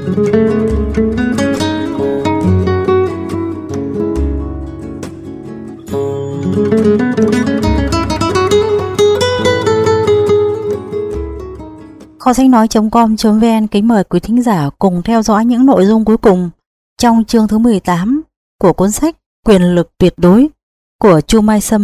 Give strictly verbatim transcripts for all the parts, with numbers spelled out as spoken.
Kho sách nói chấm com chấm vn kính mời quý thính giả cùng theo dõi những nội dung cuối cùng trong chương thứ mười tám của cuốn sách Quyền lực tuyệt đối của Chu Mai Sâm.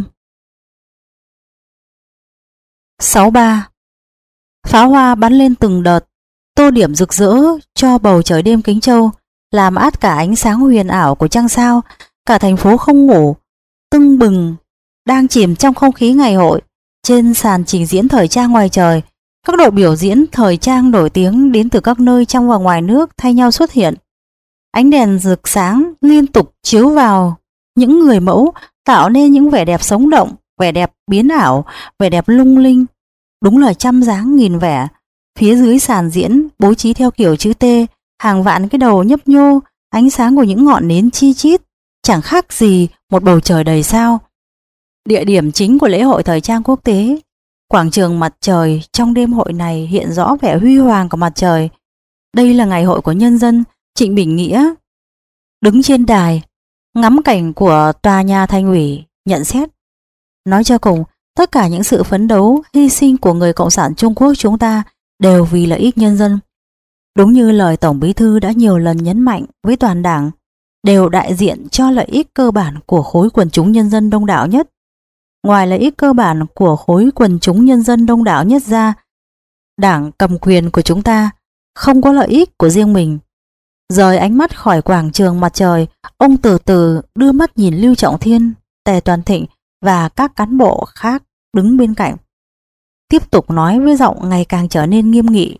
sáu ba. Pháo hoa bắn lên từng đợt, tô điểm rực rỡ cho bầu trời đêm Kính Châu, làm át cả ánh sáng huyền ảo của trăng sao. Cả thành phố không ngủ, tưng bừng, đang chìm trong không khí ngày hội. Trên sàn trình diễn thời trang ngoài trời, các đội biểu diễn thời trang nổi tiếng đến từ các nơi trong và ngoài nước thay nhau xuất hiện. Ánh đèn rực sáng liên tục chiếu vào những người mẫu, tạo nên những vẻ đẹp sống động, vẻ đẹp biến ảo, vẻ đẹp lung linh. Đúng là trăm dáng nghìn vẻ. Phía dưới sàn diễn bố trí theo kiểu chữ T, hàng vạn cái đầu nhấp nhô, ánh sáng của những ngọn nến chi chít, chẳng khác gì một bầu trời đầy sao. Địa điểm chính của lễ hội thời trang quốc tế, quảng trường mặt trời, trong đêm hội này hiện rõ vẻ huy hoàng của mặt trời. Đây là ngày hội của nhân dân. Trịnh Bình Nghĩa đứng trên đài ngắm cảnh của tòa nhà Thành ủy, nhận xét: nói cho cùng, tất cả những sự phấn đấu, hy sinh của người Cộng sản Trung Quốc chúng ta đều vì lợi ích nhân dân. Đúng như lời Tổng Bí thư đã nhiều lần nhấn mạnh với toàn đảng, đều đại diện cho lợi ích cơ bản của khối quần chúng nhân dân đông đảo nhất. Ngoài lợi ích cơ bản của khối quần chúng nhân dân đông đảo nhất ra, đảng cầm quyền của chúng ta không có lợi ích của riêng mình. Rời ánh mắt khỏi quảng trường mặt trời, ông từ từ đưa mắt nhìn Lưu Trọng Thiên, Tề Toàn Thịnh và các cán bộ khác đứng bên cạnh. Tiếp tục nói với giọng ngày càng trở nên nghiêm nghị: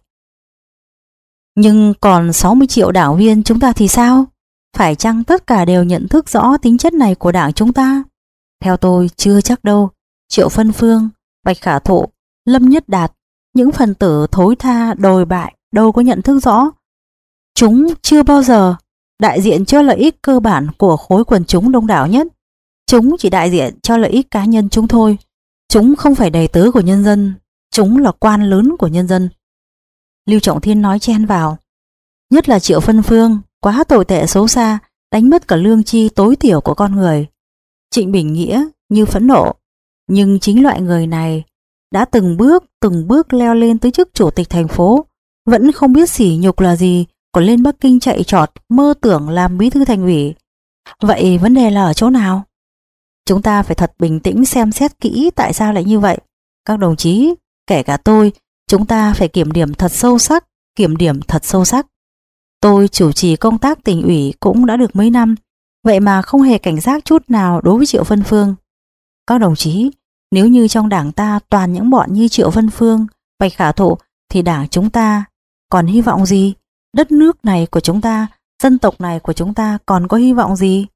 nhưng còn sáu mươi triệu đảng viên chúng ta thì sao? Phải chăng tất cả đều nhận thức rõ tính chất này của đảng chúng ta? Theo tôi chưa chắc đâu. Triệu Phân Phương, Bạch Khả Thụ, Lâm Nhất Đạt, những phần tử thối tha đồi bại đâu có nhận thức rõ. Chúng chưa bao giờ đại diện cho lợi ích cơ bản của khối quần chúng đông đảo nhất. Chúng chỉ đại diện cho lợi ích cá nhân chúng thôi. Chúng không phải đầy tớ của nhân dân. Chúng là quan lớn của nhân dân. Lưu Trọng Thiên nói chen vào: nhất là Triệu Phân Phương, quá tồi tệ xấu xa, đánh mất cả lương tri tối thiểu của con người. Trịnh Bình Nghĩa như phẫn nộ, nhưng chính loại người này đã từng bước từng bước leo lên tới chức chủ tịch thành phố, vẫn không biết sỉ nhục là gì, còn lên Bắc Kinh chạy trọt mơ tưởng làm bí thư thành ủy. Vậy vấn đề là ở chỗ nào? Chúng ta phải thật bình tĩnh xem xét kỹ tại sao lại như vậy. Các đồng chí, kể cả tôi, chúng ta phải kiểm điểm thật sâu sắc, kiểm điểm thật sâu sắc. Tôi chủ trì công tác tỉnh ủy cũng đã được mấy năm, vậy mà không hề cảnh giác chút nào đối với Triệu Phân Phương. Các đồng chí, nếu như trong đảng ta toàn những bọn như Triệu Phân Phương, Bạch Khả Thụ thì đảng chúng ta còn hy vọng gì? Đất nước này của chúng ta, dân tộc này của chúng ta còn có hy vọng gì?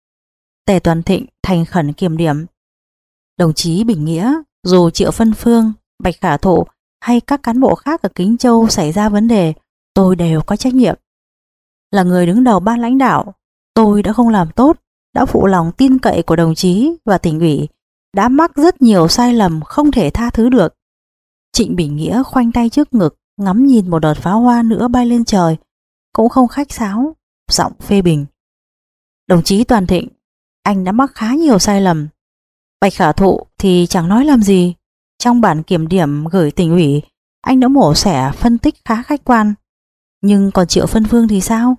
Tề Toàn Thịnh thành khẩn kiểm điểm: đồng chí Bình Nghĩa, dù Triệu Phân Phương, Bạch Khả Thụ hay các cán bộ khác ở Kính Châu xảy ra vấn đề, tôi đều có trách nhiệm. Là người đứng đầu ban lãnh đạo, tôi đã không làm tốt, đã phụ lòng tin cậy của đồng chí và tỉnh ủy, đã mắc rất nhiều sai lầm không thể tha thứ được. Trịnh Bình Nghĩa khoanh tay trước ngực, ngắm nhìn một đợt pháo hoa nữa bay lên trời, cũng không khách sáo, giọng phê bình: đồng chí Toàn Thịnh, anh đã mắc khá nhiều sai lầm. Bạch Khả Thụ thì chẳng nói làm gì. Trong bản kiểm điểm gửi tỉnh ủy, anh đã mổ xẻ phân tích khá khách quan. Nhưng còn Triệu Phân Phương thì sao?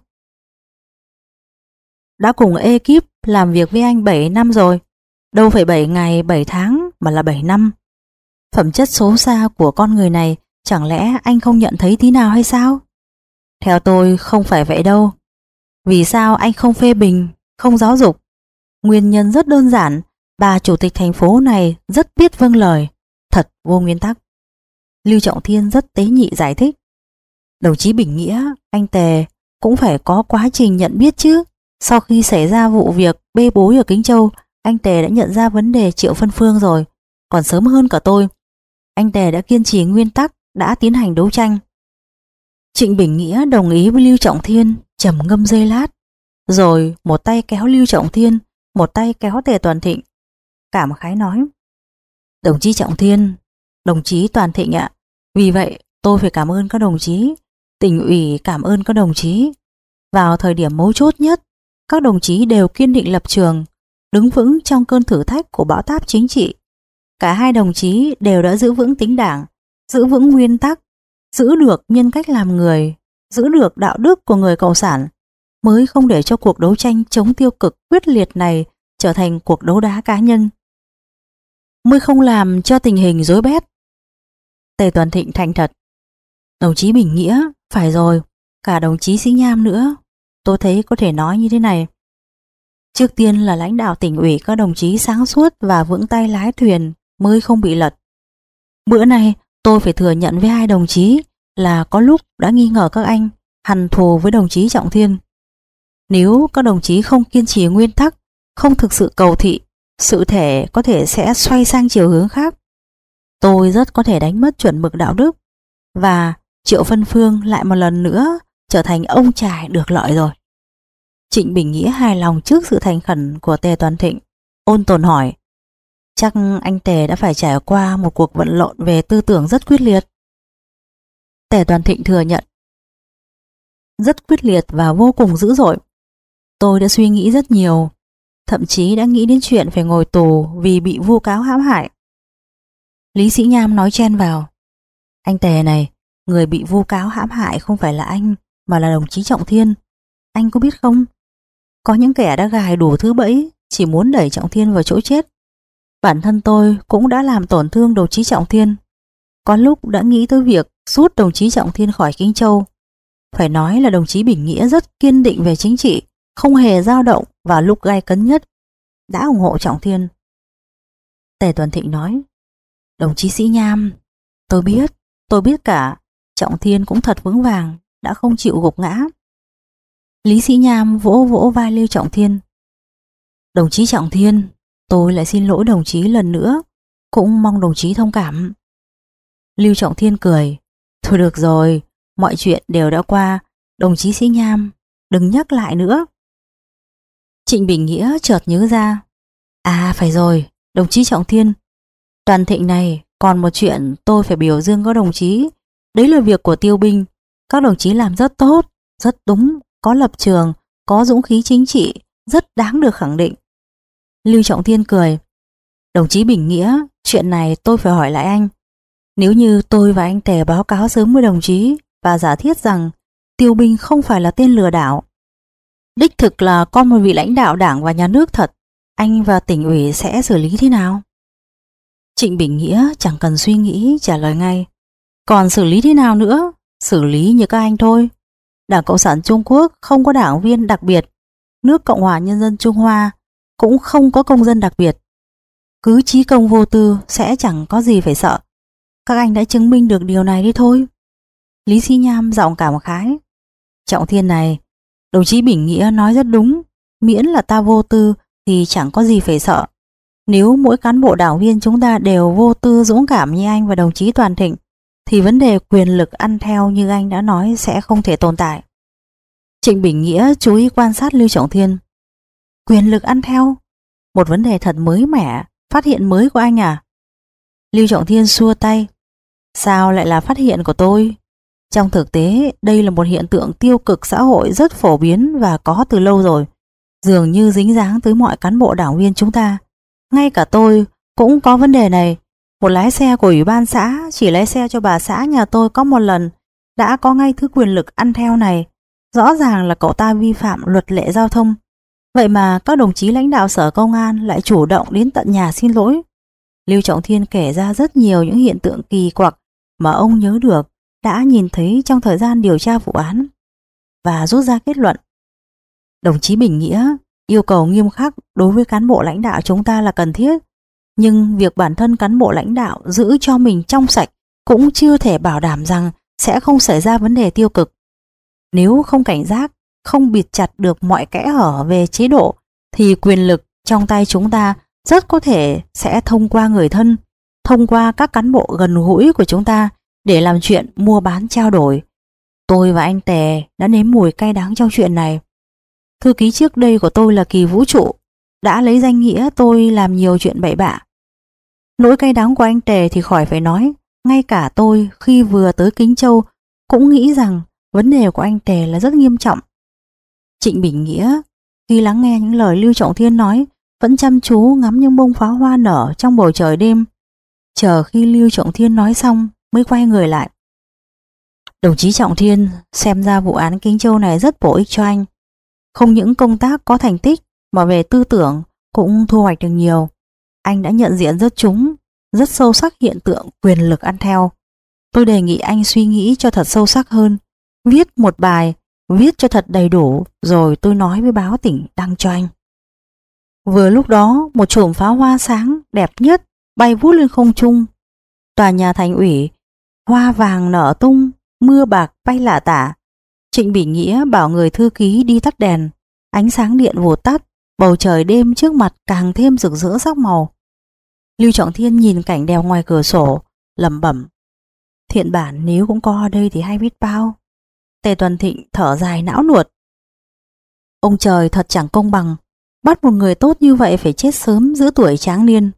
Đã cùng ekip làm việc với anh bảy năm rồi, đâu phải bảy ngày bảy tháng mà là bảy năm. Phẩm chất xấu xa của con người này chẳng lẽ anh không nhận thấy tí nào hay sao? Theo tôi không phải vậy đâu. Vì sao anh không phê bình, không giáo dục? Nguyên nhân rất đơn giản, bà chủ tịch thành phố này rất biết vâng lời, thật vô nguyên tắc. Lưu Trọng Thiên rất tế nhị giải thích: đồng chí Bình Nghĩa, anh Tề cũng phải có quá trình nhận biết chứ. Sau khi xảy ra vụ việc bê bối ở Kính Châu, anh Tề đã nhận ra vấn đề Triệu Phân Phương rồi, còn sớm hơn cả tôi. Anh Tề đã kiên trì nguyên tắc, đã tiến hành đấu tranh. Trịnh Bình Nghĩa đồng ý với Lưu Trọng Thiên, trầm ngâm giây lát, rồi một tay kéo Lưu Trọng Thiên, một tay kéo Tề Toàn Thịnh, cảm khái nói: đồng chí Trọng Thiên, đồng chí Toàn Thịnh ạ, vì vậy tôi phải cảm ơn các đồng chí. Tỉnh ủy cảm ơn các đồng chí. Vào thời điểm mấu chốt nhất, các đồng chí đều kiên định lập trường, đứng vững trong cơn thử thách của bão táp chính trị. Cả hai đồng chí đều đã giữ vững tính đảng, giữ vững nguyên tắc, giữ được nhân cách làm người, giữ được đạo đức của người cộng sản, mới không để cho cuộc đấu tranh chống tiêu cực quyết liệt này trở thành cuộc đấu đá cá nhân, mới không làm cho tình hình rối bét. Tề Tuần Thịnh thành thật: Đồng chí Bình Nghĩa, phải rồi, cả đồng chí Sĩ Nham nữa, tôi thấy có thể nói như thế này. Trước tiên là lãnh đạo tỉnh ủy các đồng chí sáng suốt và vững tay lái thuyền mới không bị lật. Bữa nay tôi phải thừa nhận với hai đồng chí là có lúc đã nghi ngờ các anh hằn thù với đồng chí Trọng Thiên. Nếu các đồng chí không kiên trì nguyên tắc, không thực sự cầu thị, sự thể có thể sẽ xoay sang chiều hướng khác. Tôi rất có thể đánh mất chuẩn mực đạo đức, và Triệu Phân Phương lại một lần nữa trở thành ông trải được lợi rồi. Trịnh Bình Nghĩa hài lòng trước sự thành khẩn của Tề Tuần Thịnh, ôn tồn hỏi: Chắc anh Tề đã phải trải qua một cuộc vận lộn về tư tưởng rất quyết liệt. Tề Tuần Thịnh thừa nhận: Rất quyết liệt và vô cùng dữ dội. Tôi đã suy nghĩ rất nhiều, thậm chí đã nghĩ đến chuyện phải ngồi tù vì bị vu cáo hãm hại. Lý Sĩ Nham nói chen vào: Anh Tề này, người bị vu cáo hãm hại không phải là anh, mà là đồng chí Trọng Thiên. Anh có biết không? Có những kẻ đã gài đủ thứ bẫy, chỉ muốn đẩy Trọng Thiên vào chỗ chết. Bản thân tôi cũng đã làm tổn thương đồng chí Trọng Thiên. Có lúc đã nghĩ tới việc rút đồng chí Trọng Thiên khỏi Kinh Châu. Phải nói là đồng chí Bình Nghĩa rất kiên định về chính trị, không hề dao động vào lúc gai cấn nhất, đã ủng hộ Trọng Thiên. Tề Tuần Thịnh nói: Đồng chí Sĩ Nham, tôi biết, tôi biết cả. Trọng Thiên cũng thật vững vàng, đã không chịu gục ngã. Lý Sĩ Nham vỗ vỗ vai Lưu Trọng Thiên: Đồng chí Trọng Thiên, tôi lại xin lỗi đồng chí lần nữa, cũng mong đồng chí thông cảm. Lưu Trọng Thiên cười: Thôi được rồi, mọi chuyện đều đã qua, đồng chí Sĩ Nham, đừng nhắc lại nữa. Trịnh Bình Nghĩa chợt nhớ ra: À phải rồi, đồng chí Trọng Thiên, Toàn Thịnh này, còn một chuyện tôi phải biểu dương các đồng chí. Đấy là việc của Tiêu binh. Các đồng chí làm rất tốt, rất đúng, có lập trường, có dũng khí chính trị, rất đáng được khẳng định. Lưu Trọng Thiên cười: Đồng chí Bình Nghĩa, chuyện này tôi phải hỏi lại anh. Nếu như tôi và anh Tề báo cáo sớm với đồng chí và giả thiết rằng Tiêu binh không phải là tên lừa đảo, đích thực là con một vị lãnh đạo đảng và nhà nước thật, anh và tỉnh ủy sẽ xử lý thế nào? Trịnh Bình Nghĩa chẳng cần suy nghĩ trả lời ngay: Còn xử lý thế nào nữa? Xử lý như các anh thôi. Đảng Cộng sản Trung Quốc không có đảng viên đặc biệt, nước Cộng hòa Nhân dân Trung Hoa cũng không có công dân đặc biệt. Cứ chí công vô tư sẽ chẳng có gì phải sợ. Các anh đã chứng minh được điều này đi thôi. Lý Sĩ Nham giọng cảm khái: Trọng Thiên này, đồng chí Bình Nghĩa nói rất đúng, miễn là ta vô tư thì chẳng có gì phải sợ. Nếu mỗi cán bộ đảng viên chúng ta đều vô tư dũng cảm như anh và đồng chí Toàn Thịnh, thì vấn đề quyền lực ăn theo như anh đã nói sẽ không thể tồn tại. Trịnh Bình Nghĩa chú ý quan sát Lưu Trọng Thiên: Quyền lực ăn theo? Một vấn đề thật mới mẻ, phát hiện mới của anh à? Lưu Trọng Thiên xua tay: Sao lại là phát hiện của tôi? Trong thực tế, đây là một hiện tượng tiêu cực xã hội rất phổ biến và có từ lâu rồi, dường như dính dáng tới mọi cán bộ đảng viên chúng ta. Ngay cả tôi cũng có vấn đề này. Một lái xe của ủy ban xã chỉ lái xe cho bà xã nhà tôi có một lần đã có ngay thứ quyền lực ăn theo này. Rõ ràng là cậu ta vi phạm luật lệ giao thông. Vậy mà các đồng chí lãnh đạo sở công an lại chủ động đến tận nhà xin lỗi. Lưu Trọng Thiên kể ra rất nhiều những hiện tượng kỳ quặc mà ông nhớ được, đã nhìn thấy trong thời gian điều tra vụ án, và rút ra kết luận: Đồng chí Bình Nghĩa, yêu cầu nghiêm khắc đối với cán bộ lãnh đạo chúng ta là cần thiết, nhưng việc bản thân cán bộ lãnh đạo giữ cho mình trong sạch cũng chưa thể bảo đảm rằng sẽ không xảy ra vấn đề tiêu cực. Nếu không cảnh giác, không bịt chặt được mọi kẽ hở về chế độ, thì quyền lực trong tay chúng ta rất có thể sẽ thông qua người thân, thông qua các cán bộ gần gũi của chúng ta để làm chuyện mua bán trao đổi. Tôi và anh Tề đã nếm mùi cay đắng trong chuyện này. Thư ký trước đây của tôi là Kỳ Vũ Trụ đã lấy danh nghĩa tôi làm nhiều chuyện bậy bạ. Nỗi cay đắng của anh Tề thì khỏi phải nói. Ngay cả tôi khi vừa tới Kính Châu cũng nghĩ rằng vấn đề của anh Tề là rất nghiêm trọng. Trịnh Bình Nghĩa khi lắng nghe những lời Lưu Trọng Thiên nói vẫn chăm chú ngắm những bông pháo hoa nở trong bầu trời đêm. Chờ khi Lưu Trọng Thiên nói xong mới quay người lại. Đồng chí Trọng Thiên, xem ra vụ án Kinh Châu này rất bổ ích cho anh. Không những công tác có thành tích mà về tư tưởng cũng thu hoạch được nhiều. Anh đã nhận diện rất trúng, rất sâu sắc hiện tượng quyền lực ăn theo. Tôi đề nghị anh suy nghĩ cho thật sâu sắc hơn, viết một bài, viết cho thật đầy đủ, rồi tôi nói với báo tỉnh đăng cho anh. Vừa lúc đó, một chùm pháo hoa sáng đẹp nhất bay vút lên không trung. Tòa nhà thành ủy, hoa vàng nở tung, mưa bạc bay lả tả. Trịnh Bình Nghĩa bảo người thư ký đi tắt đèn, ánh sáng điện vụt tắt, bầu trời đêm trước mặt càng thêm rực rỡ sắc màu. Lưu Trọng Thiên nhìn cảnh đẹp ngoài cửa sổ, lẩm bẩm: Thiện bản nếu cũng có ở đây thì hay biết bao. Tề Tuần Thịnh thở dài não nuột. Ông trời thật chẳng công bằng, bắt một người tốt như vậy phải chết sớm giữa tuổi tráng niên.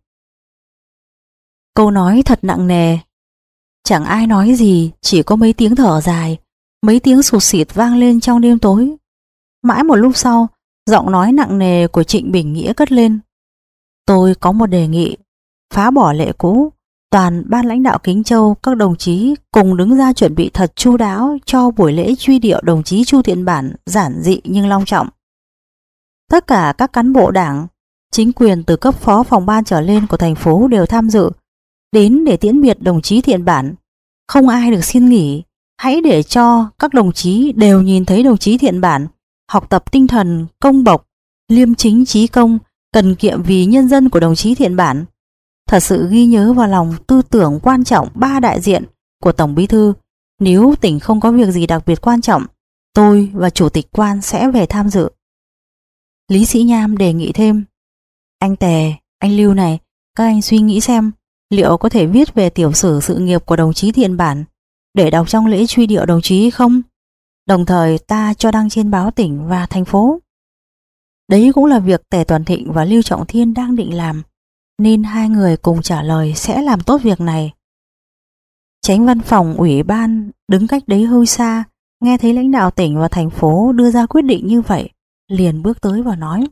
Câu nói thật nặng nề. Chẳng ai nói gì, chỉ có mấy tiếng thở dài, mấy tiếng sụt sịt vang lên trong đêm tối. Mãi một lúc sau, giọng nói nặng nề của Trịnh Bình Nghĩa cất lên. Tôi có một đề nghị, phá bỏ lệ cũ, toàn ban lãnh đạo Kính Châu, các đồng chí cùng đứng ra chuẩn bị thật chu đáo cho buổi lễ truy điệu đồng chí Chu Thiện Bản giản dị nhưng long trọng. Tất cả các cán bộ đảng, chính quyền từ cấp phó phòng ban trở lên của thành phố đều tham dự, đến để tiễn biệt đồng chí Thiện Bản. Không ai được xin nghỉ, hãy để cho các đồng chí đều nhìn thấy đồng chí Thiện Bản học tập tinh thần công bộc, liêm chính trí công, cần kiệm vì nhân dân của đồng chí Thiện Bản. Thật sự ghi nhớ vào lòng tư tưởng quan trọng ba đại diện của Tổng Bí thư. Nếu tỉnh không có việc gì đặc biệt quan trọng, tôi và Chủ tịch Quan sẽ về tham dự. Lý Sĩ Nham đề nghị thêm: Anh Tề, anh Lưu này, các anh suy nghĩ xem liệu có thể viết về tiểu sử sự nghiệp của đồng chí Thiện Bản để đọc trong lễ truy điệu đồng chí không? Đồng thời ta cho đăng trên báo tỉnh và thành phố. Đấy cũng là việc Tề Tuần Thịnh và Lưu Trọng Thiên đang định làm, nên hai người cùng trả lời sẽ làm tốt việc này. Chánh văn phòng ủy ban đứng cách đấy hơi xa, nghe thấy lãnh đạo tỉnh và thành phố đưa ra quyết định như vậy, liền bước tới và nói: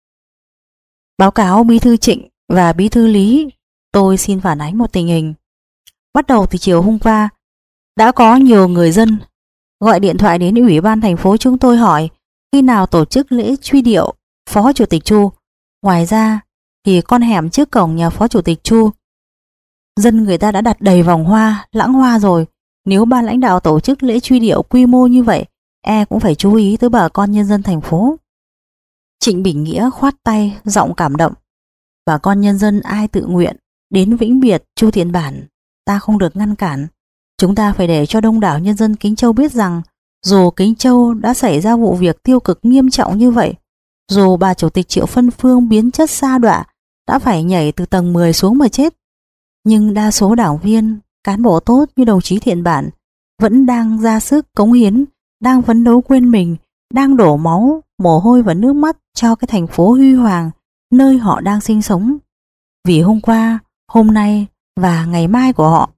Báo cáo Bí thư Trịnh và Bí thư Lý, tôi xin phản ánh một tình hình. Bắt đầu từ chiều hôm qua, đã có nhiều người dân gọi điện thoại đến ủy ban thành phố chúng tôi hỏi khi nào tổ chức lễ truy điệu Phó Chủ tịch Chu. Ngoài ra thì con hẻm trước cổng nhà Phó Chủ tịch Chu, dân người ta đã đặt đầy vòng hoa, lãng hoa rồi. Nếu ban lãnh đạo tổ chức lễ truy điệu quy mô như vậy, e cũng phải chú ý tới bà con nhân dân thành phố. Trịnh Bình Nghĩa khoát tay, giọng cảm động: Bà con nhân dân ai tự nguyện đến vĩnh biệt Chu Thiện Bản, ta không được ngăn cản. Chúng ta phải để cho đông đảo nhân dân Kính Châu biết rằng dù Kính Châu đã xảy ra vụ việc tiêu cực nghiêm trọng như vậy, dù bà Chủ tịch Triệu Phân Phương biến chất sa đọa, đã phải nhảy từ tầng mười xuống mà chết, nhưng đa số đảng viên, cán bộ tốt như đồng chí Thiện Bản vẫn đang ra sức cống hiến, đang phấn đấu quên mình, đang đổ máu, mồ hôi và nước mắt cho cái thành phố huy hoàng nơi họ đang sinh sống, vì hôm qua, hôm nay và ngày mai của họ.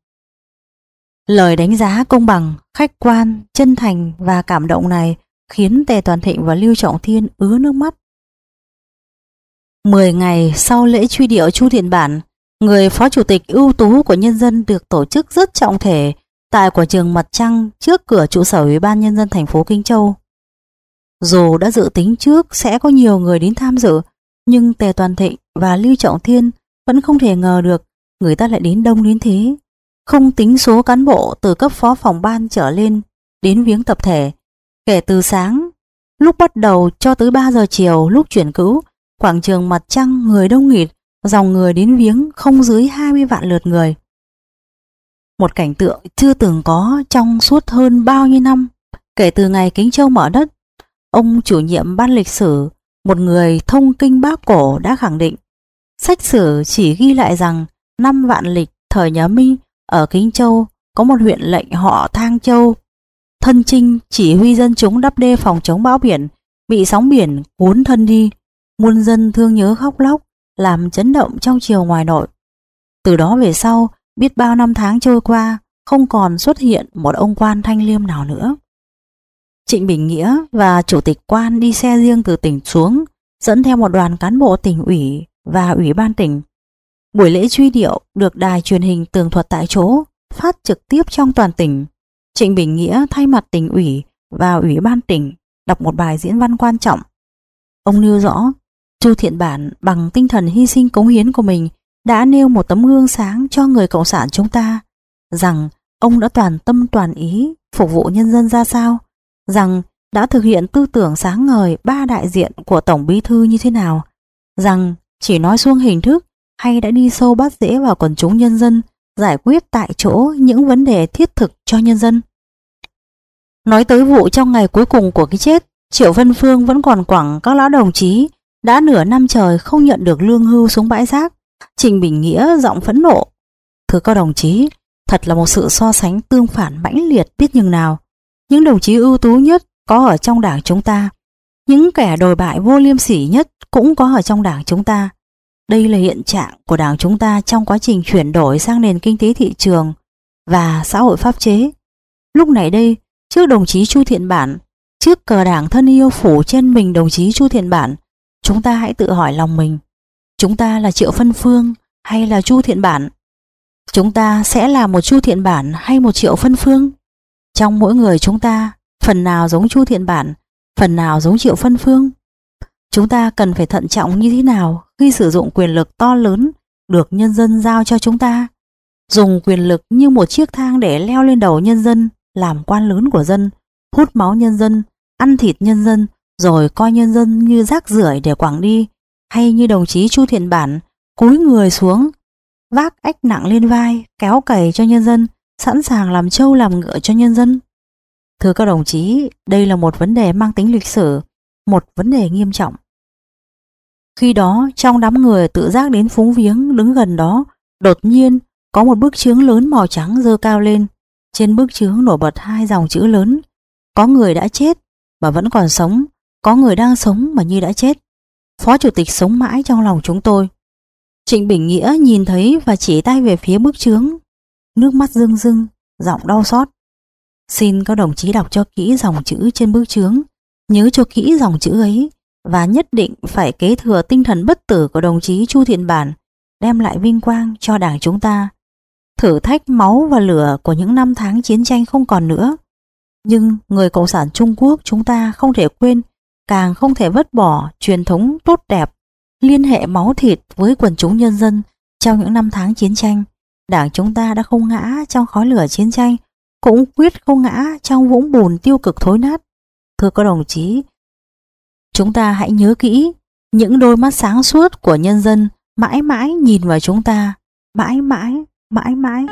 Lời đánh giá công bằng, khách quan, chân thành và cảm động này khiến Tề Tuần Thịnh và Lưu Trọng Thiên ứa nước mắt. Mười ngày sau lễ truy điệu Chu Thiện Bản, người phó chủ tịch ưu tú của nhân dân được tổ chức rất trọng thể tại quảng trường Mặt Trăng trước cửa trụ sở Ủy ban Nhân dân thành phố Kính Châu. Dù đã dự tính trước sẽ có nhiều người đến tham dự, nhưng Tề Tuần Thịnh và Lưu Trọng Thiên vẫn không thể ngờ được người ta lại đến đông đến thế. Không tính số cán bộ từ cấp phó phòng ban trở lên đến viếng tập thể, kể từ sáng lúc bắt đầu cho tới ba giờ chiều lúc chuyển cứu, quảng trường Mặt Trăng người đông nghịt, dòng người đến viếng không dưới hai mươi vạn lượt người. Một cảnh tượng chưa từng có trong suốt hơn bao nhiêu năm kể từ ngày Kính Châu mở đất. Ông chủ nhiệm ban lịch sử, một người thông kinh Bác cổ, đã khẳng định sách sử chỉ ghi lại rằng năm vạn lịch thời nhà Minh ở Kính Châu có một huyện lệnh họ Thang Châu thân chinh chỉ huy dân chúng đắp đê phòng chống bão biển, bị sóng biển cuốn thân đi, muôn dân thương nhớ khóc lóc, làm chấn động trong triều ngoài nội. Từ đó về sau, biết bao năm tháng trôi qua, không còn xuất hiện một ông quan thanh liêm nào nữa. Trịnh Bình Nghĩa và Chủ tịch Quan đi xe riêng từ tỉnh xuống, dẫn theo một đoàn cán bộ tỉnh ủy và ủy ban tỉnh. Buổi lễ truy điệu được đài truyền hình tường thuật tại chỗ, phát trực tiếp trong toàn tỉnh. Trịnh Bình Nghĩa thay mặt tỉnh ủy và ủy ban tỉnh đọc một bài diễn văn quan trọng. Ông nêu rõ Chu Thiện Bản bằng tinh thần hy sinh cống hiến của mình đã nêu một tấm gương sáng cho người cộng sản chúng ta, rằng ông đã toàn tâm toàn ý phục vụ nhân dân ra sao, rằng đã thực hiện tư tưởng sáng ngời ba đại diện của Tổng Bí thư như thế nào, rằng chỉ nói suông hình thức hay đã đi sâu bắt rễ vào quần chúng nhân dân, giải quyết tại chỗ những vấn đề thiết thực cho nhân dân. Nói tới vụ trong ngày cuối cùng của cái chết, Triệu Vân Phương vẫn còn quẳng các lão đồng chí đã nửa năm trời không nhận được lương hưu xuống bãi rác. Trịnh Bình Nghĩa giọng phẫn nộ: "Thưa các đồng chí, thật là một sự so sánh tương phản mãnh liệt biết nhường nào. Những đồng chí ưu tú nhất có ở trong đảng chúng ta, những kẻ đồi bại vô liêm sỉ nhất cũng có ở trong đảng chúng ta. Đây là hiện trạng của đảng chúng ta trong quá trình chuyển đổi sang nền kinh tế thị trường và xã hội pháp chế. Lúc này đây, trước đồng chí Chu Thiện Bản, trước cờ đảng thân yêu phủ trên mình đồng chí Chu Thiện Bản, chúng ta hãy tự hỏi lòng mình, chúng ta là Triệu Vân Phương hay là Chu Thiện Bản? Chúng ta sẽ là một Chu Thiện Bản hay một Triệu Vân Phương? Trong mỗi người chúng ta, phần nào giống Chu Thiện Bản, phần nào giống Triệu Vân Phương? Chúng ta cần phải thận trọng như thế nào khi sử dụng quyền lực to lớn được nhân dân giao cho chúng ta? Dùng quyền lực như một chiếc thang để leo lên đầu nhân dân, làm quan lớn của dân, hút máu nhân dân, ăn thịt nhân dân, rồi coi nhân dân như rác rưởi để quẳng đi, hay như đồng chí Chu Thiện Bản cúi người xuống, vác ách nặng lên vai, kéo cày cho nhân dân, sẵn sàng làm trâu làm ngựa cho nhân dân? Thưa các đồng chí, đây là một vấn đề mang tính lịch sử, một vấn đề nghiêm trọng." Khi đó, trong đám người tự giác đến phúng viếng đứng gần đó, đột nhiên có một bức chướng lớn màu trắng giơ cao lên. Trên bức chướng nổi bật hai dòng chữ lớn: "Có người đã chết mà vẫn còn sống, có người đang sống mà như đã chết. Phó Chủ tịch sống mãi trong lòng chúng tôi." Trịnh Bình Nghĩa nhìn thấy và chỉ tay về phía bức chướng, nước mắt rưng rưng, giọng đau xót: "Xin các đồng chí đọc cho kỹ dòng chữ trên bức chướng, nhớ cho kỹ dòng chữ ấy, và nhất định phải kế thừa tinh thần bất tử của đồng chí Chu Thiện Bản, đem lại vinh quang cho đảng chúng ta. Thử thách máu và lửa của những năm tháng chiến tranh không còn nữa, nhưng người Cộng sản Trung Quốc chúng ta không thể quên, càng không thể vứt bỏ truyền thống tốt đẹp liên hệ máu thịt với quần chúng nhân dân trong những năm tháng chiến tranh. Đảng chúng ta đã không ngã trong khói lửa chiến tranh, cũng quyết không ngã trong vũng bùn tiêu cực thối nát. Thưa các đồng chí, chúng ta hãy nhớ kỹ, những đôi mắt sáng suốt của nhân dân mãi mãi nhìn vào chúng ta, mãi mãi, mãi mãi."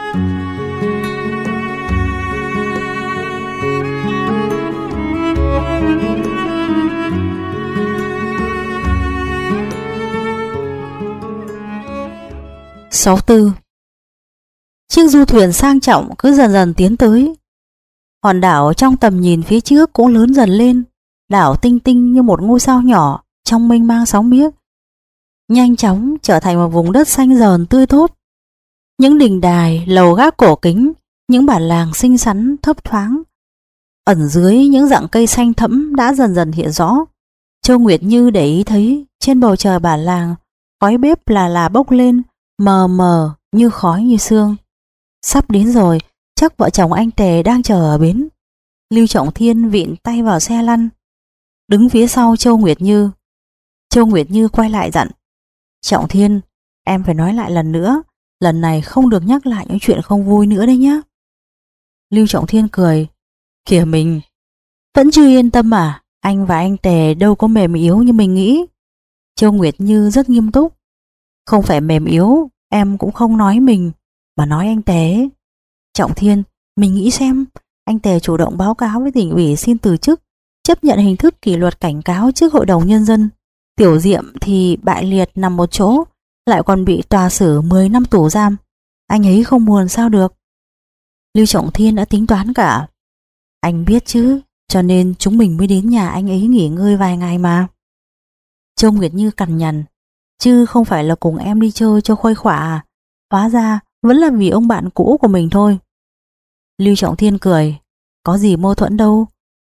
sáu tư. Chiếc du thuyền sang trọng cứ dần dần tiến tới. Hòn đảo trong tầm nhìn phía trước cũng lớn dần lên, đảo tinh tinh như một ngôi sao nhỏ trong mênh mang sóng biếc, nhanh chóng trở thành một vùng đất xanh dờn tươi tốt. Những đình đài, lầu gác cổ kính, những bản làng xinh xắn thấp thoáng, ẩn dưới những rặng cây xanh thẫm đã dần dần hiện rõ. Châu Nguyệt Như để ý thấy trên bầu trời bản làng, khói bếp là là bốc lên, mờ mờ như khói như sương. Sắp đến rồi, chắc vợ chồng anh Tề đang chờ ở bến. Lưu Trọng Thiên vịn tay vào xe lăn, đứng phía sau Châu Nguyệt Như. Châu Nguyệt Như quay lại dặn: "Trọng Thiên, em phải nói lại lần nữa, lần này không được nhắc lại những chuyện không vui nữa đấy nhé." Lưu Trọng Thiên cười: "Kìa mình, vẫn chưa yên tâm à? Anh và anh Tề đâu có mềm yếu như mình nghĩ." Châu Nguyệt Như rất nghiêm túc: "Không phải mềm yếu, em cũng không nói mình, mà nói anh Tề." "Trọng Thiên, mình nghĩ xem, anh Tề chủ động báo cáo với tỉnh ủy xin từ chức, chấp nhận hình thức kỷ luật cảnh cáo trước hội đồng nhân dân. Tiểu Diệm thì bại liệt nằm một chỗ, lại còn bị tòa xử mười năm tù giam. Anh ấy không buồn sao được." Lưu Trọng Thiên đã tính toán cả. "Anh biết chứ, cho nên chúng mình mới đến nhà anh ấy nghỉ ngơi vài ngày mà." Châu Nguyệt Như cằn nhằn: "Chứ không phải là cùng em đi chơi cho khuây khỏa à? Hóa ra vẫn là vì ông bạn cũ của mình thôi." Lưu Trọng Thiên cười: "Có gì mâu thuẫn đâu,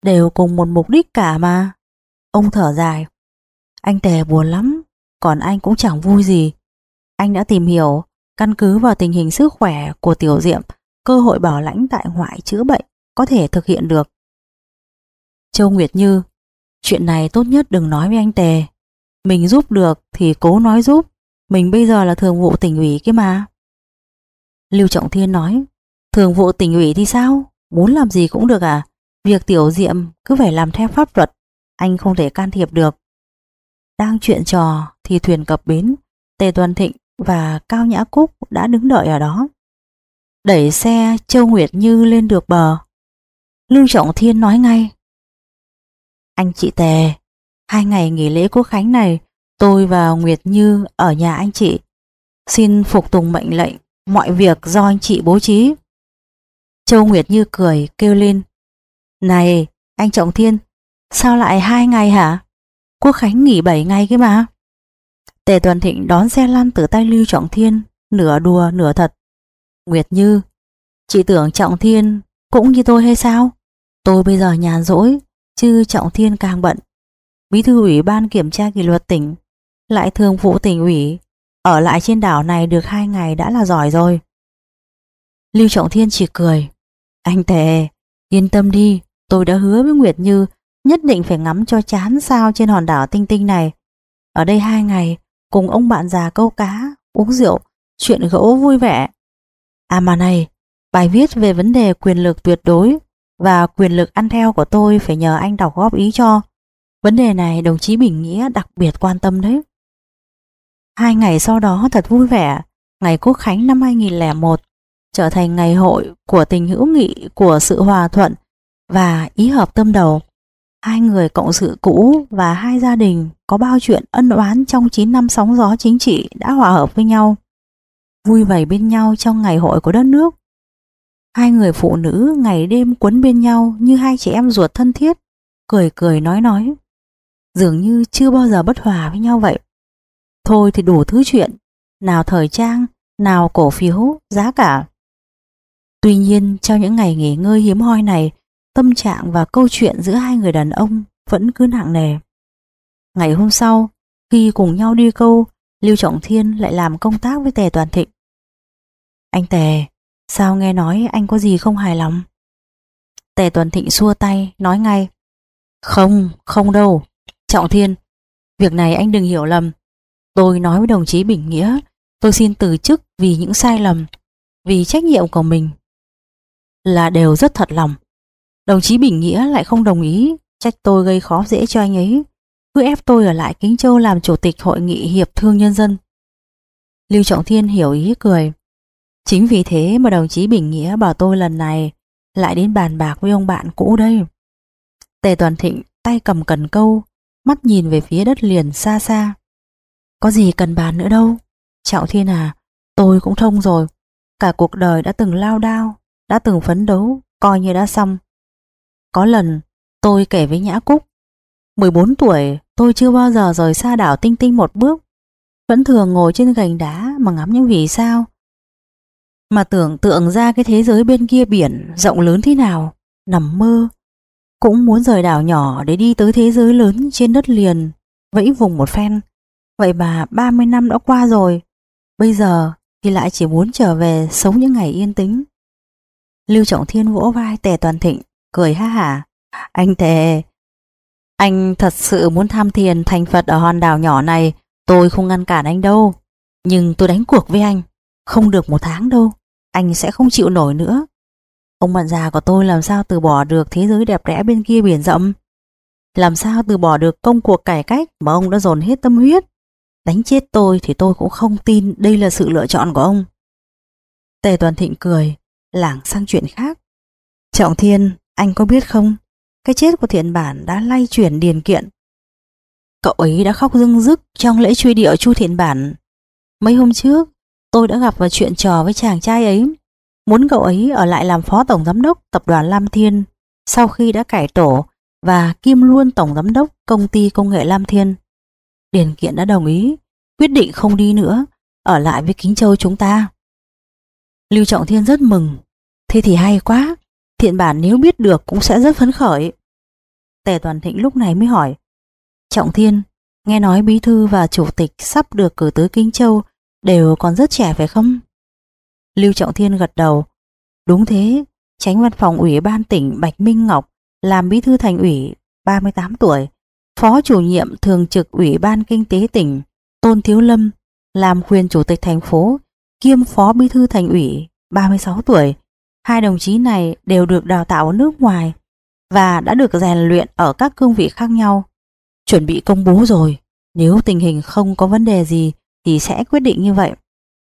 đều cùng một mục đích cả mà. Ông thở dài. Anh Tề buồn lắm, còn anh cũng chẳng vui gì. Anh đã tìm hiểu, căn cứ vào tình hình sức khỏe của Tiểu Diệm, cơ hội bảo lãnh tại ngoại chữa bệnh có thể thực hiện được. Châu Nguyệt Như, chuyện này tốt nhất đừng nói với anh Tề. Mình giúp được thì cố nói giúp, mình bây giờ là thường vụ tỉnh ủy kia mà. Lưu Trọng Thiên nói, thường vụ tỉnh ủy thì sao? Muốn làm gì cũng được à? Việc Tiểu Diệm cứ phải làm theo pháp luật, anh không thể can thiệp được. Đang chuyện trò thì thuyền cập bến, Tề Tuần Thịnh và Cao Nhã Cúc đã đứng đợi ở đó. Đẩy xe Châu Nguyệt Như lên được bờ, Lưu Trọng Thiên nói ngay, anh chị Tề, hai ngày nghỉ lễ Quốc khánh này tôi và Nguyệt Như ở nhà anh chị, xin phục tùng mệnh lệnh, mọi việc do anh chị bố trí. Châu Nguyệt Như cười kêu lên, này anh Trọng Thiên, sao lại hai ngày hả? Quốc khánh nghỉ bảy ngày kia mà. Tề Tuần Thịnh đón xe lăn từ tay Lưu Trọng Thiên, nửa đùa nửa thật. Nguyệt Như, chị tưởng Trọng Thiên cũng như tôi hay sao? Tôi bây giờ nhàn rỗi, chứ Trọng Thiên càng bận. Bí thư ủy ban kiểm tra kỷ luật tỉnh, lại thường vụ tỉnh ủy, ở lại trên đảo này được hai ngày đã là giỏi rồi. Lưu Trọng Thiên chỉ cười, anh Tề, yên tâm đi, tôi đã hứa với Nguyệt Như nhất định phải ngắm cho chán sao trên hòn đảo Tinh Tinh này. Ở đây hai ngày, cùng ông bạn già câu cá, uống rượu, chuyện gẫu vui vẻ. À mà này, bài viết về vấn đề quyền lực tuyệt đối và quyền lực ăn theo của tôi phải nhờ anh đọc góp ý cho. Vấn đề này đồng chí Bình Nghĩa đặc biệt quan tâm đấy. Hai ngày sau đó thật vui vẻ, ngày Quốc khánh năm hai nghìn lẻ một trở thành ngày hội của tình hữu nghị, của sự hòa thuận và ý hợp tâm đầu. Hai người cộng sự cũ và hai gia đình có bao chuyện ân oán trong chín năm sóng gió chính trị đã hòa hợp với nhau, vui vầy bên nhau trong ngày hội của đất nước. Hai người phụ nữ ngày đêm quấn bên nhau như hai chị em ruột thân thiết, cười cười nói nói, dường như chưa bao giờ bất hòa với nhau vậy. Thôi thì đủ thứ chuyện, nào thời trang, nào cổ phiếu, giá cả. Tuy nhiên trong những ngày nghỉ ngơi hiếm hoi này, tâm trạng và câu chuyện giữa hai người đàn ông vẫn cứ nặng nề. Ngày hôm sau, khi cùng nhau đi câu, Lưu Trọng Thiên lại làm công tác với Tề Tuần Thịnh. Anh Tề, sao nghe nói anh có gì không hài lòng? Tề Tuần Thịnh xua tay, nói ngay, không, không đâu, Trọng Thiên, việc này anh đừng hiểu lầm. Tôi nói với đồng chí Bình Nghĩa, tôi xin từ chức vì những sai lầm, vì trách nhiệm của mình, là đều rất thật lòng. Đồng chí Bình Nghĩa lại không đồng ý, trách tôi gây khó dễ cho anh ấy, cứ ép tôi ở lại Kính Châu làm chủ tịch Hội nghị Hiệp thương Nhân dân. Lưu Trọng Thiên hiểu ý cười. Chính vì thế mà đồng chí Bình Nghĩa bảo tôi lần này lại đến bàn bạc với ông bạn cũ đây. Tề Tuần Thịnh tay cầm cần câu, mắt nhìn về phía đất liền xa xa. Có gì cần bàn nữa đâu. Trọng Thiên à, tôi cũng thông rồi. Cả cuộc đời đã từng lao đao, đã từng phấn đấu, coi như đã xong. Có lần tôi kể với Nhã Cúc, mười bốn tuổi tôi chưa bao giờ rời xa đảo Tinh Tinh một bước, vẫn thường ngồi trên gành đá mà ngắm những vì sao, mà tưởng tượng ra cái thế giới bên kia biển rộng lớn thế nào, nằm mơ. Cũng muốn rời đảo nhỏ để đi tới thế giới lớn trên đất liền, vẫy vùng một phen. Vậy mà ba mươi năm đã qua rồi, bây giờ thì lại chỉ muốn trở về sống những ngày yên tĩnh. Lưu Trọng Thiên vỗ vai Tề Tuần Thịnh, cười ha hả. Anh Tề, anh thật sự muốn tham thiền thành Phật ở hòn đảo nhỏ này, tôi không ngăn cản anh đâu. Nhưng tôi đánh cuộc với anh, không được một tháng đâu, anh sẽ không chịu nổi nữa. Ông bạn già của tôi làm sao từ bỏ được thế giới đẹp đẽ bên kia biển rộng? Làm sao từ bỏ được công cuộc cải cách mà ông đã dồn hết tâm huyết? Đánh chết tôi thì tôi cũng không tin đây là sự lựa chọn của ông. Tề Tuần Thịnh cười, lảng sang chuyện khác. Trọng Thiên, anh có biết không, cái chết của Thiện Bản đã lay chuyển điền kiện. Cậu ấy đã khóc rưng rức trong lễ truy điệu Chu Thiện Bản. Mấy hôm trước, tôi đã gặp và chuyện trò với chàng trai ấy, muốn cậu ấy ở lại làm phó tổng giám đốc tập đoàn Lam Thiên sau khi đã cải tổ và kiêm luôn tổng giám đốc công ty công nghệ Lam Thiên. Điền kiện đã đồng ý, quyết định không đi nữa, ở lại với Kính Châu chúng ta. Lưu Trọng Thiên rất mừng. Thế thì hay quá, Thiện Bản nếu biết được cũng sẽ rất phấn khởi. Tề Toàn Thịnh lúc này mới hỏi: Trọng Thiên, nghe nói bí thư và chủ tịch sắp được cử tới Kinh Châu đều còn rất trẻ phải không? Lưu Trọng Thiên gật đầu: Đúng thế, Chánh văn phòng Ủy ban tỉnh Bạch Minh Ngọc làm bí thư thành ủy ba mươi tám tuổi, phó chủ nhiệm thường trực Ủy ban Kinh tế tỉnh Tôn Thiếu Lâm làm quyền chủ tịch thành phố kiêm phó bí thư thành ủy ba mươi sáu tuổi. Hai đồng chí này đều được đào tạo ở nước ngoài và đã được rèn luyện ở các cương vị khác nhau. Chuẩn bị công bố rồi, nếu tình hình không có vấn đề gì thì sẽ quyết định như vậy.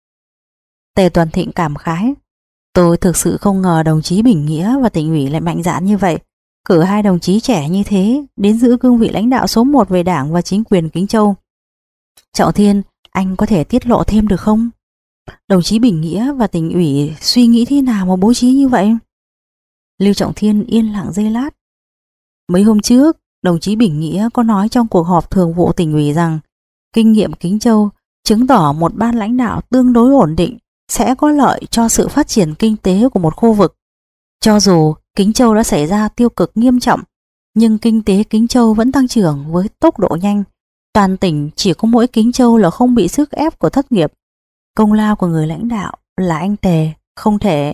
Tề Toàn Thịnh cảm khái: Tôi thực sự không ngờ đồng chí Bình Nghĩa và tỉnh ủy lại mạnh dạn như vậy, cử hai đồng chí trẻ như thế đến giữ cương vị lãnh đạo số một về Đảng và chính quyền Kính Châu. Trọng Thiên, anh có thể tiết lộ thêm được không? Đồng chí Bình Nghĩa và tỉnh ủy suy nghĩ thế nào mà bố trí như vậy? Lưu Trọng Thiên yên lặng giây lát. Mấy hôm trước, đồng chí Bình Nghĩa có nói trong cuộc họp thường vụ tỉnh ủy rằng kinh nghiệm Kính Châu chứng tỏ một ban lãnh đạo tương đối ổn định sẽ có lợi cho sự phát triển kinh tế của một khu vực. Cho dù Kính Châu đã xảy ra tiêu cực nghiêm trọng, nhưng kinh tế Kính Châu vẫn tăng trưởng với tốc độ nhanh. Toàn tỉnh chỉ có mỗi Kính Châu là không bị sức ép của thất nghiệp. Công lao của người lãnh đạo là anh Tề, không thể.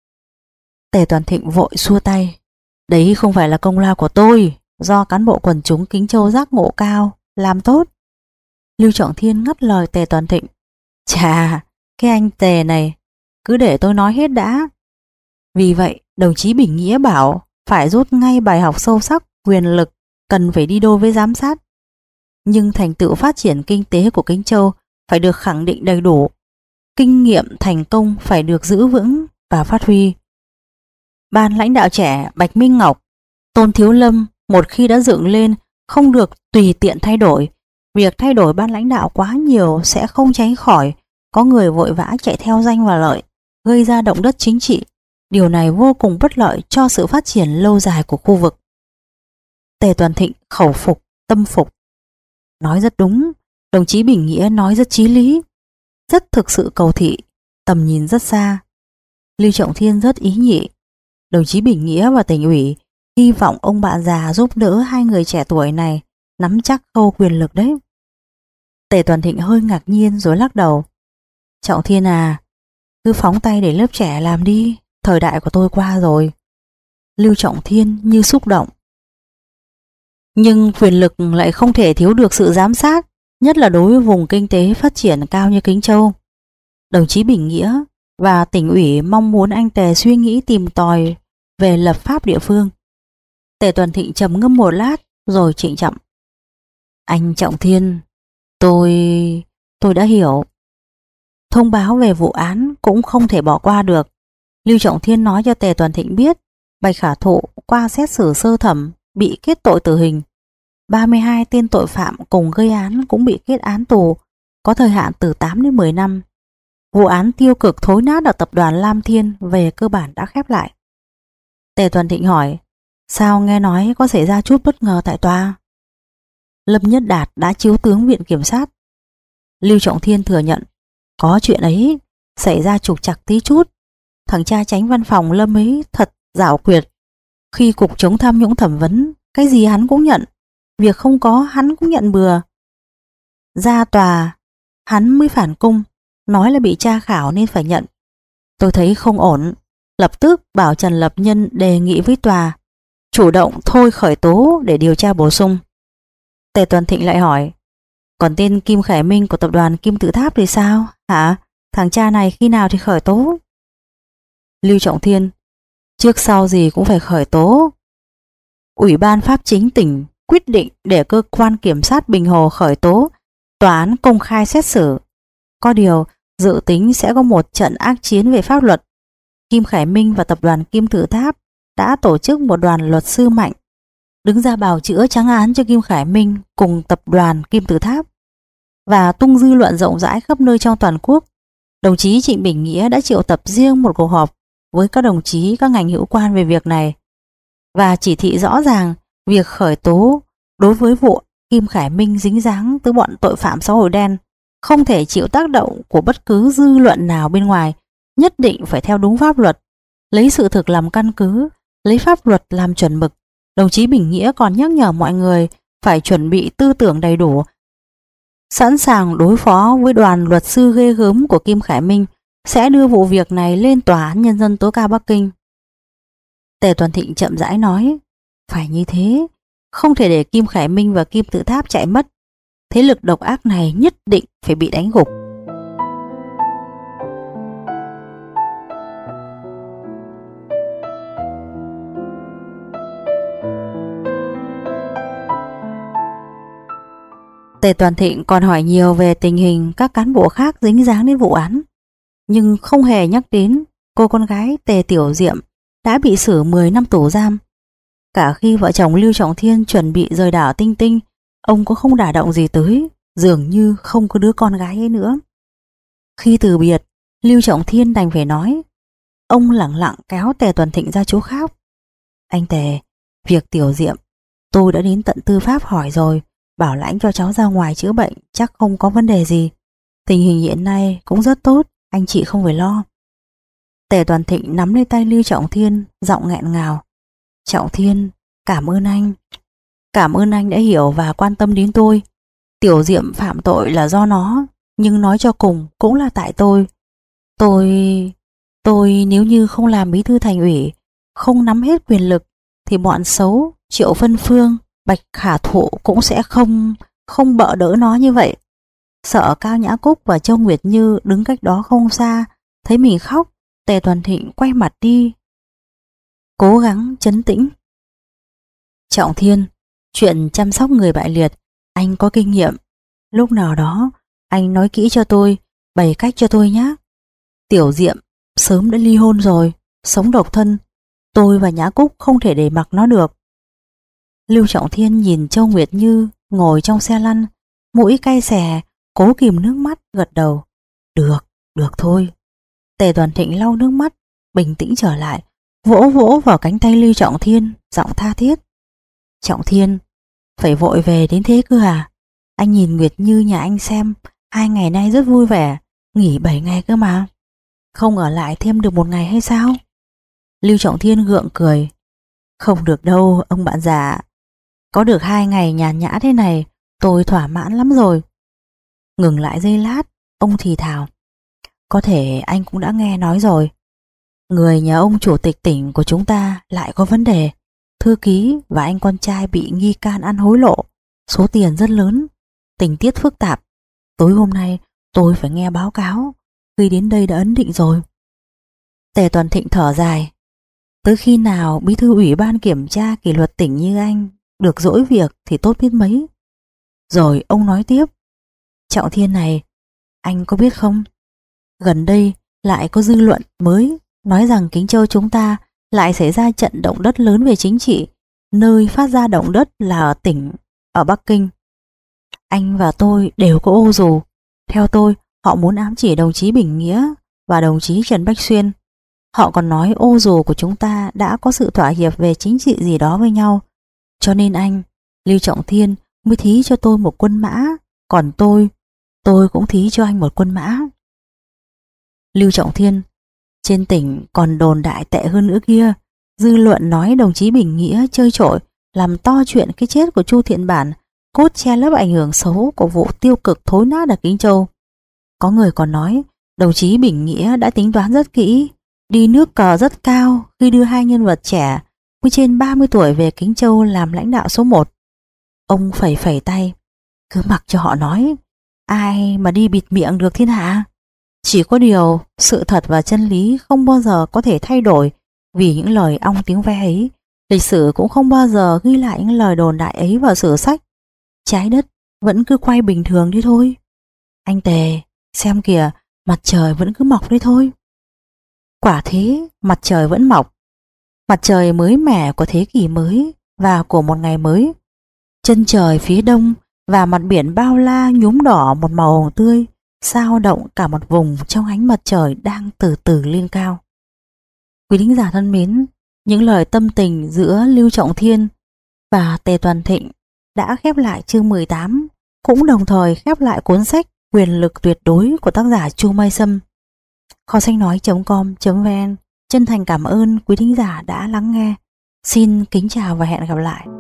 Tề Toàn Thịnh vội xua tay: Đấy không phải là công lao của tôi, do cán bộ quần chúng Kính Châu giác ngộ cao, làm tốt. Lưu Trọng Thiên ngắt lời Tề Toàn Thịnh: Chà, cái anh Tề này, cứ để tôi nói hết đã. Vì vậy, đồng chí Bình Nghĩa bảo phải rút ngay bài học sâu sắc quyền lực cần phải đi đôi với giám sát. Nhưng thành tựu phát triển kinh tế của Kính Châu phải được khẳng định đầy đủ. Kinh nghiệm thành công phải được giữ vững và phát huy. Ban lãnh đạo trẻ Bạch Minh Ngọc, Tôn Thiếu Lâm một khi đã dựng lên không được tùy tiện thay đổi. Việc thay đổi ban lãnh đạo quá nhiều sẽ không tránh khỏi có người vội vã chạy theo danh và lợi, gây ra động đất chính trị. Điều này vô cùng bất lợi cho sự phát triển lâu dài của khu vực. Tề Toàn Thịnh khẩu phục, tâm phục. Nói rất đúng, đồng chí Bình Nghĩa nói rất chí lý, rất thực sự cầu thị, tầm nhìn rất xa. Lưu Trọng Thiên rất ý nhị. Đồng chí Bình Nghĩa và tỉnh ủy hy vọng ông bạn già giúp đỡ hai người trẻ tuổi này nắm chắc khâu quyền lực đấy. Tề Toàn Thịnh hơi ngạc nhiên rồi lắc đầu: Trọng Thiên à, cứ phóng tay để lớp trẻ làm đi, thời đại của tôi qua rồi. Lưu Trọng Thiên như xúc động. Nhưng quyền lực lại không thể thiếu được sự giám sát, nhất là đối với vùng kinh tế phát triển cao như Kính Châu. Đồng chí Bình Nghĩa và tỉnh ủy mong muốn anh Tề suy nghĩ tìm tòi về lập pháp địa phương. Tề Toàn Thịnh trầm ngâm một lát rồi trịnh trọng: Anh Trọng Thiên, tôi... tôi đã hiểu. Thông báo về vụ án cũng không thể bỏ qua được. Lưu Trọng Thiên nói cho Tề Toàn Thịnh biết Bạch Khả Thụ qua xét xử sơ thẩm bị kết tội tử hình. ba mươi hai tên tội phạm cùng gây án cũng bị kết án tù, có thời hạn từ tám đến mười năm. Vụ án tiêu cực thối nát ở tập đoàn Lam Thiên về cơ bản đã khép lại. Tề Toàn Thịnh hỏi: Sao nghe nói có xảy ra chút bất ngờ tại tòa? Lâm Nhất Đạt đã chiếu tướng viện kiểm sát. Lưu Trọng Thiên thừa nhận: Có chuyện ấy, xảy ra trục trặc tí chút. Thằng cha chánh văn phòng Lâm ấy thật giảo quyệt. Khi cục chống tham nhũng thẩm vấn, cái gì hắn cũng nhận, việc không có hắn cũng nhận bừa. Ra tòa, hắn mới phản cung, nói là bị tra khảo nên phải nhận. Tôi thấy không ổn, lập tức bảo Trần Lập Nhân đề nghị với tòa chủ động thôi khởi tố để điều tra bổ sung. Tề Toàn Thịnh lại hỏi: Còn tên Kim Khải Minh của tập đoàn Kim Tự Tháp thì sao? Hả? Thằng cha này khi nào thì khởi tố? Lưu Trọng Thiên: Trước sau gì cũng phải khởi tố. Ủy ban Pháp chính tỉnh quyết định để cơ quan kiểm sát Bình Hồ khởi tố, tòa án công khai xét xử. Có điều dự tính sẽ có một trận ác chiến về pháp luật. Kim Khải Minh và tập đoàn Kim Tự Tháp đã tổ chức một đoàn luật sư mạnh đứng ra bào chữa trắng án cho Kim Khải Minh cùng tập đoàn Kim Tự Tháp và tung dư luận rộng rãi khắp nơi trong toàn quốc. Đồng chí Trịnh Bình Nghĩa đã triệu tập riêng một cuộc họp với các đồng chí các ngành hữu quan về việc này và chỉ thị rõ ràng việc khởi tố đối với vụ Kim Khải Minh dính dáng tới bọn tội phạm xã hội đen không thể chịu tác động của bất cứ dư luận nào bên ngoài, nhất định phải theo đúng pháp luật, lấy sự thực làm căn cứ, lấy pháp luật làm chuẩn mực, Đồng chí Bình Nghĩa còn nhắc nhở mọi người phải chuẩn bị tư tưởng đầy đủ, sẵn sàng đối phó với đoàn luật sư ghê gớm của Kim Khải Minh, sẽ đưa vụ việc này lên Tòa án Nhân dân tối cao Bắc Kinh. Tề Tuần Thịnh chậm rãi nói, phải như thế, không thể để Kim Khải Minh và Kim Tự Tháp chạy mất. Thế lực độc ác này nhất định phải bị đánh gục. Tề Tuần Thịnh còn hỏi nhiều về tình hình các cán bộ khác dính dáng đến vụ án, nhưng không hề nhắc đến cô con gái Tề Tiểu Diệm đã bị xử mười năm tù giam. Cả khi vợ chồng Lưu Trọng Thiên chuẩn bị rời đảo Tinh Tinh, ông cũng không đả động gì tới, dường như không có đứa con gái ấy nữa. Khi từ biệt, Lưu Trọng Thiên đành phải nói. Ông lẳng lặng kéo Tề Tuần Thịnh ra chỗ khác. Anh Tề, việc Tiểu Diệm tôi đã đến tận tư pháp hỏi rồi, bảo lãnh cho cháu ra ngoài chữa bệnh chắc không có vấn đề gì. Tình hình hiện nay cũng rất tốt, anh chị không phải lo. Tề Tuần Thịnh nắm lấy tay Lưu Trọng Thiên, giọng nghẹn ngào. Trọng Thiên, cảm ơn anh. Cảm ơn anh đã hiểu và quan tâm đến tôi. Tiểu Diệm phạm tội là do nó, nhưng nói cho cùng cũng là tại tôi. Tôi... Tôi nếu như không làm bí thư thành ủy, không nắm hết quyền lực, thì bọn xấu Triệu Phân Phương, Bạch Khả Thụ cũng sẽ không không bợ đỡ nó như vậy. Sợ Cao Nhã Cúc và Châu Nguyệt Như đứng cách đó không xa, thấy mình khóc, Tề Tuần Thịnh quay mặt đi, cố gắng trấn tĩnh. Trọng Thiên, chuyện chăm sóc người bại liệt anh có kinh nghiệm, lúc nào đó anh nói kỹ cho tôi, bày cách cho tôi nhé. Tiểu Diệm sớm đã ly hôn rồi, sống độc thân, tôi và Nhã Cúc không thể để mặc nó được. Lưu Trọng Thiên nhìn Châu Nguyệt Như ngồi trong xe lăn, mũi cay xè, cố kìm nước mắt, gật đầu. Được, được thôi. Tề Tuần Thịnh lau nước mắt, bình tĩnh trở lại, vỗ vỗ vào cánh tay Lưu Trọng Thiên, giọng tha thiết. Trọng Thiên, phải vội về đến thế cơ à? Anh nhìn Nguyệt Như nhà anh xem, hai ngày nay rất vui vẻ, nghỉ bảy ngày cơ mà. Không ở lại thêm được một ngày hay sao? Lưu Trọng Thiên gượng cười. Không được đâu, ông bạn già. Có được hai ngày nhàn nhã thế này, tôi thỏa mãn lắm rồi. Ngừng lại giây lát, ông thì thào. Có thể anh cũng đã nghe nói rồi. Người nhà ông chủ tịch tỉnh của chúng ta lại có vấn đề. Thư ký và anh con trai bị nghi can ăn hối lộ, số tiền rất lớn, tình tiết phức tạp. Tối hôm nay tôi phải nghe báo cáo, khi đến đây đã ấn định rồi. Tề Tuần Thịnh thở dài. Tới khi nào bí thư ủy ban kiểm tra kỷ luật tỉnh như anh được dỗi việc thì tốt biết mấy. Rồi ông nói tiếp. Trọng Thiên này, anh có biết không? Gần đây lại có dư luận mới nói rằng Kính Châu chúng ta lại xảy ra trận động đất lớn về chính trị. Nơi phát ra động đất là ở tỉnh, ở Bắc Kinh. Anh và tôi đều có ô dù. Theo tôi, họ muốn ám chỉ đồng chí Bình Nghĩa và đồng chí Trần Bách Xuyên. Họ còn nói ô dù của chúng ta đã có sự thỏa hiệp về chính trị gì đó với nhau. Cho nên anh, Lưu Trọng Thiên mới thí cho tôi một quân mã. Còn tôi, tôi cũng thí cho anh một quân mã. Lưu Trọng Thiên, trên tỉnh còn đồn đại tệ hơn nữa kia. Dư luận nói đồng chí Bình Nghĩa chơi trội, làm to chuyện cái chết của Chu Thiện Bản, cốt che lấp ảnh hưởng xấu của vụ tiêu cực thối nát ở Kính Châu. Có người còn nói đồng chí Bình Nghĩa đã tính toán rất kỹ, đi nước cờ rất cao khi đưa hai nhân vật trẻ mới trên ba mươi tuổi về Kính Châu làm lãnh đạo số một. Ông phẩy phẩy tay, cứ mặc cho họ nói, ai mà đi bịt miệng được thiên hạ. Chỉ có điều sự thật và chân lý không bao giờ có thể thay đổi vì những lời ong tiếng ve ấy. Lịch sử cũng không bao giờ ghi lại những lời đồn đại ấy vào sử sách. Trái đất vẫn cứ quay bình thường đi thôi. Anh Tề, xem kìa, mặt trời vẫn cứ mọc đấy thôi. Quả thế, mặt trời vẫn mọc. Mặt trời mới mẻ của thế kỷ mới và của một ngày mới. Chân trời phía đông và mặt biển bao la nhuốm đỏ một màu hồng tươi, sao động cả một vùng trong ánh mặt trời đang từ từ lên cao. Quý thính giả thân mến, những lời tâm tình giữa Lưu Trọng Thiên và Tề Tuần Thịnh đã khép lại chương mười tám, cũng đồng thời khép lại cuốn sách Quyền lực tuyệt đối của tác giả Chu Mai Sâm. Kho sách nói chấm com chấm vn chân thành cảm ơn quý thính giả đã lắng nghe. Xin kính chào và hẹn gặp lại.